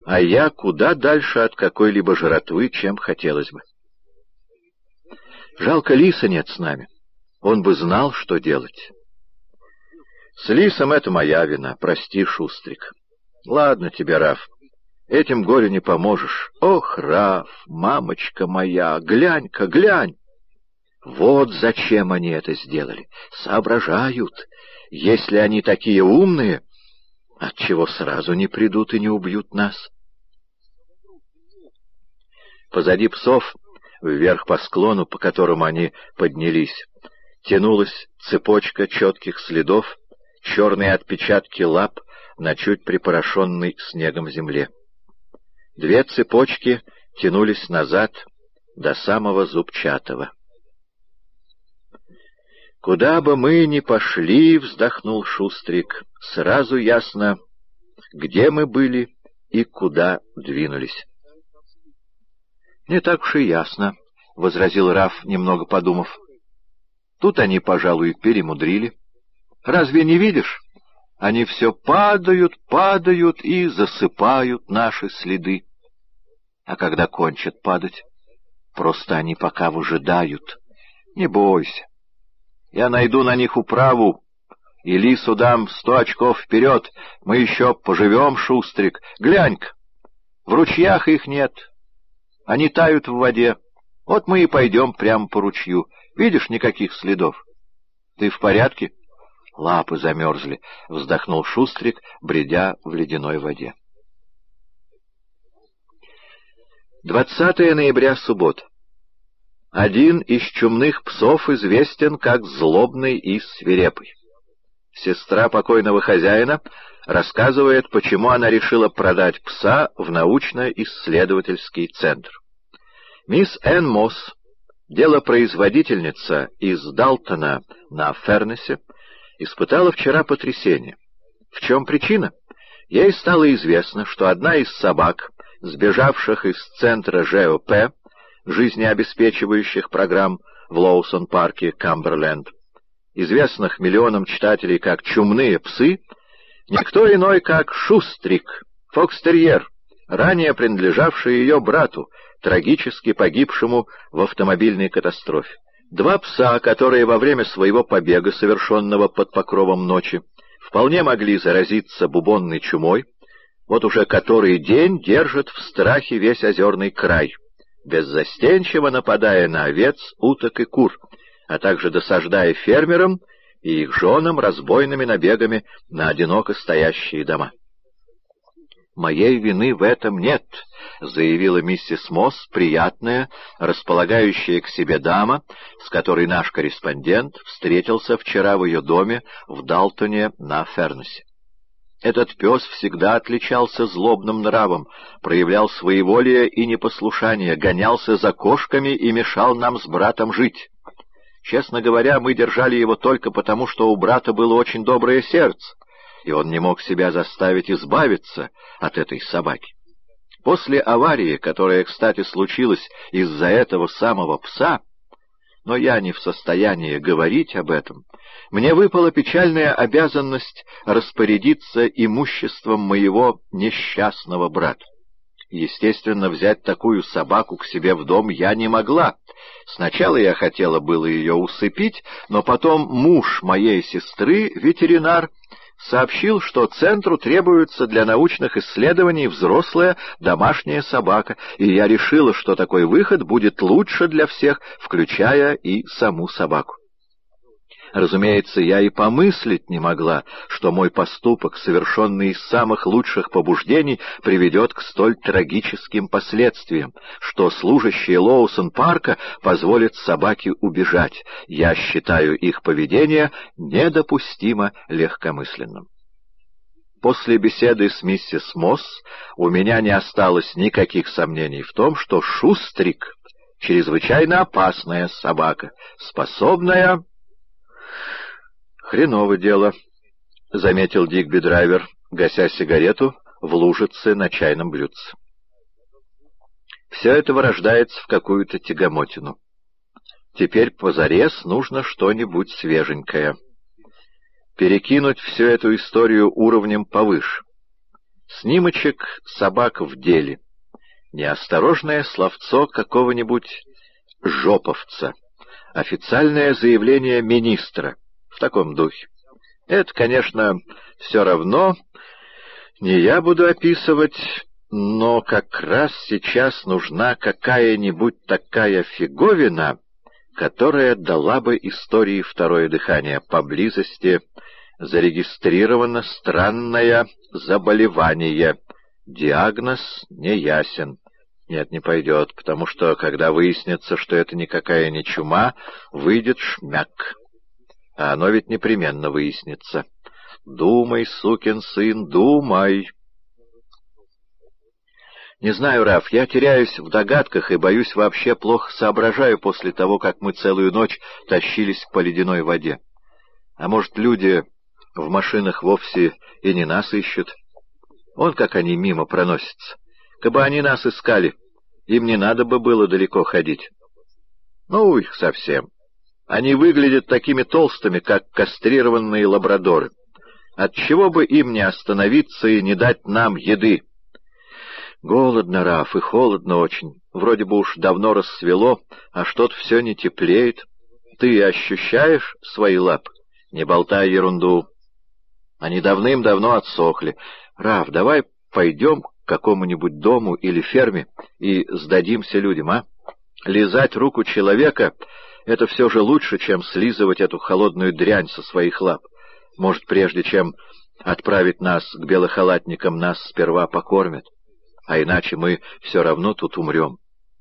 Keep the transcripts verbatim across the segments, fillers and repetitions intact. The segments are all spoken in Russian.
а я куда дальше от какой-либо жратвы, чем хотелось бы. Жалко, Лиса нет с нами. Он бы знал, что делать. С Лисом это моя вина, прости, Шустрик. Ладно тебе, Раф, этим горю не поможешь. Ох, Раф, мамочка моя, глянь-ка, глянь! Вот зачем они это сделали. Соображают. Если они такие умные, отчего сразу не придут и не убьют нас? Позади псов, вверх по склону, по которому они поднялись, тянулась цепочка четких следов, черные отпечатки лап на чуть припорошенной снегом земле. Две цепочки тянулись назад до самого Зубчатого. «Куда бы мы ни пошли, — вздохнул Шустрик, — сразу ясно, где мы были и куда двинулись». «Не так уж и ясно», — возразил Раф, немного подумав. «Тут они, пожалуй, перемудрили. Разве не видишь? Они все падают, падают и засыпают наши следы. А когда кончат падать, просто они пока выжидают. Не бойся. Я найду на них управу, и Лису дам сто очков вперед. Мы еще поживем, Шустрик. Глянь-ка, в ручьях их нет. Они тают в воде. Вот мы и пойдем прямо по ручью. Видишь, никаких следов. Ты в порядке? Лапы замерзли, — вздохнул Шустрик, бредя в ледяной воде. двадцатое ноября, суббота. Один из чумных псов известен как злобный и свирепый. Сестра покойного хозяина рассказывает, почему она решила продать пса в научно-исследовательский центр. Мисс Энн Мосс, делопроизводительница из Далтона на Фернесе, испытала вчера потрясение. В чем причина? Ей стало известно, что одна из собак, сбежавших из центра ЖОП, жизнеобеспечивающих программ в Лоусон-парке, Камберленд, известных миллионам читателей как «чумные псы», никто иной, как Шустрик, фокстерьер, ранее принадлежавший ее брату, трагически погибшему в автомобильной катастрофе. Два пса, которые во время своего побега, совершенного под покровом ночи, вполне могли заразиться бубонной чумой, вот уже который день держат в страхе весь озерный край, беззастенчиво нападая на овец, уток и кур, а также досаждая фермерам и их женам разбойными набегами на одиноко стоящие дома. «Моей вины в этом нет», — заявила миссис Мосс, приятная, располагающая к себе дама, с которой наш корреспондент встретился вчера в ее доме в Далтоне на Фернесе. Этот пес всегда отличался злобным нравом, проявлял своеволие и непослушание, гонялся за кошками и мешал нам с братом жить. Честно говоря, мы держали его только потому, что у брата было очень доброе сердце, и он не мог себя заставить избавиться от этой собаки. После аварии, которая, кстати, случилась из-за этого самого пса, но я не в состоянии говорить об этом, мне выпала печальная обязанность распорядиться имуществом моего несчастного брата. Естественно, взять такую собаку к себе в дом я не могла. Сначала я хотела было ее усыпить, но потом муж моей сестры, ветеринар, сообщил, что центру требуется для научных исследований взрослая домашняя собака, и я решила, что такой выход будет лучше для всех, включая и саму собаку. Разумеется, я и помыслить не могла, что мой поступок, совершенный из самых лучших побуждений, приведет к столь трагическим последствиям, что служащие Лоусон-парка позволят собаке убежать. Я считаю их поведение недопустимо легкомысленным. После беседы с миссис Мосс у меня не осталось никаких сомнений в том, что Шустрик — чрезвычайно опасная собака, способная... «Хреново дело», — заметил Дигби Драйвер, гася сигарету в лужице на чайном блюдце. «Все это вырождается в какую-то тягомотину. Теперь позарез нужно что-нибудь свеженькое. Перекинуть всю эту историю уровнем повыше. Снимочек собак в деле. Неосторожное словцо какого-нибудь жоповца. Официальное заявление министра. В таком духе. Это, конечно, все равно не я буду описывать, но как раз сейчас нужна какая-нибудь такая фиговина, которая дала бы истории второе дыхание. Поблизости зарегистрировано странное заболевание. Диагноз неясен. Нет, не пойдет, потому что, когда выяснится, что это никакая не чума, выйдет шмяк. А оно ведь непременно выяснится. Думай, сукин сын, думай. Не знаю, Раф, я теряюсь в догадках и, боюсь, вообще плохо соображаю после того, как мы целую ночь тащились по ледяной воде. А может, люди в машинах вовсе и не нас ищут? Вон как они мимо проносятся. Кабы они нас искали, им не надо бы было далеко ходить. Ну, их совсем. Они выглядят такими толстыми, как кастрированные лабрадоры. Отчего бы им не остановиться и не дать нам еды? Голодно, Раф, и холодно очень. Вроде бы уж давно рассвело, а что-то все не теплеет. Ты ощущаешь свои лапы? Не болтай ерунду. Они давным-давно отсохли. Раф, давай пойдем к какому-нибудь дому или ферме и сдадимся людям, а? Лизать руку человека — это все же лучше, чем слизывать эту холодную дрянь со своих лап. Может, прежде чем отправить нас к белохалатникам, нас сперва покормят, а иначе мы все равно тут умрем.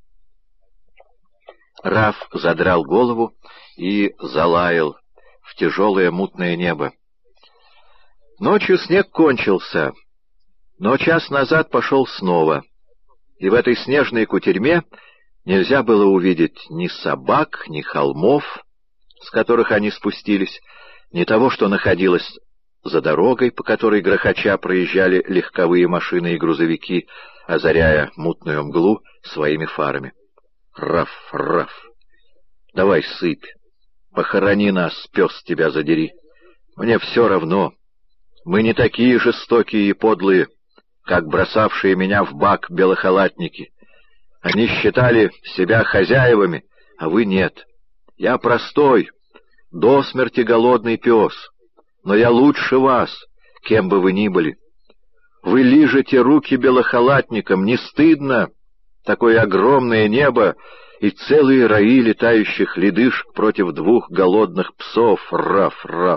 Раф задрал голову и залаял в тяжелое мутное небо. Ночью снег кончился, но час назад пошел снова, и в этой снежной кутерьме нельзя было увидеть ни собак, ни холмов, с которых они спустились, ни того, что находилось за дорогой, по которой грохоча проезжали легковые машины и грузовики, озаряя мутную мглу своими фарами. Раф, Раф, давай сыпь, похорони нас, пес тебя задери. Мне все равно. Мы не такие жестокие и подлые, как бросавшие меня в бак белохалатники. Они считали себя хозяевами, а вы нет. Я простой, до смерти голодный пес, но я лучше вас, кем бы вы ни были. Вы лижете руки белохалатникам, не стыдно? Такое огромное небо и целые раи летающих ледышек против двух голодных псов. Раф, Раф.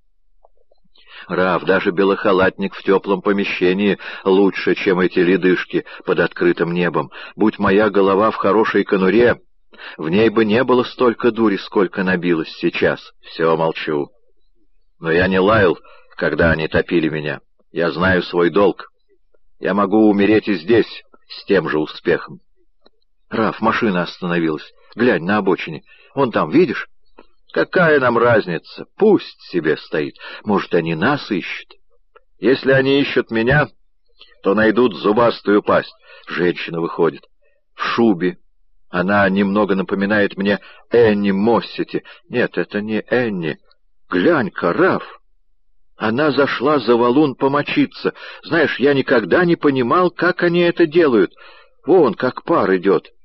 Раф, даже белохалатник в теплом помещении лучше, чем эти ледышки под открытым небом. Будь моя голова в хорошей конуре, в ней бы не было столько дури, сколько набилось сейчас. Все, молчу. Но я не лаял, когда они топили меня. Я знаю свой долг. Я могу умереть и здесь с тем же успехом. Раф, машина остановилась. Глянь на обочине. Вон там, видишь? Какая нам разница? Пусть себе стоит. Может, они нас ищут? Если они ищут меня, то найдут зубастую пасть. Женщина выходит. В шубе. Она немного напоминает мне Энни Моссити. Нет, это не Энни. Глянь-ка, Раф. Она зашла за валун помочиться. Знаешь, я никогда не понимал, как они это делают. Вон, как пар идет.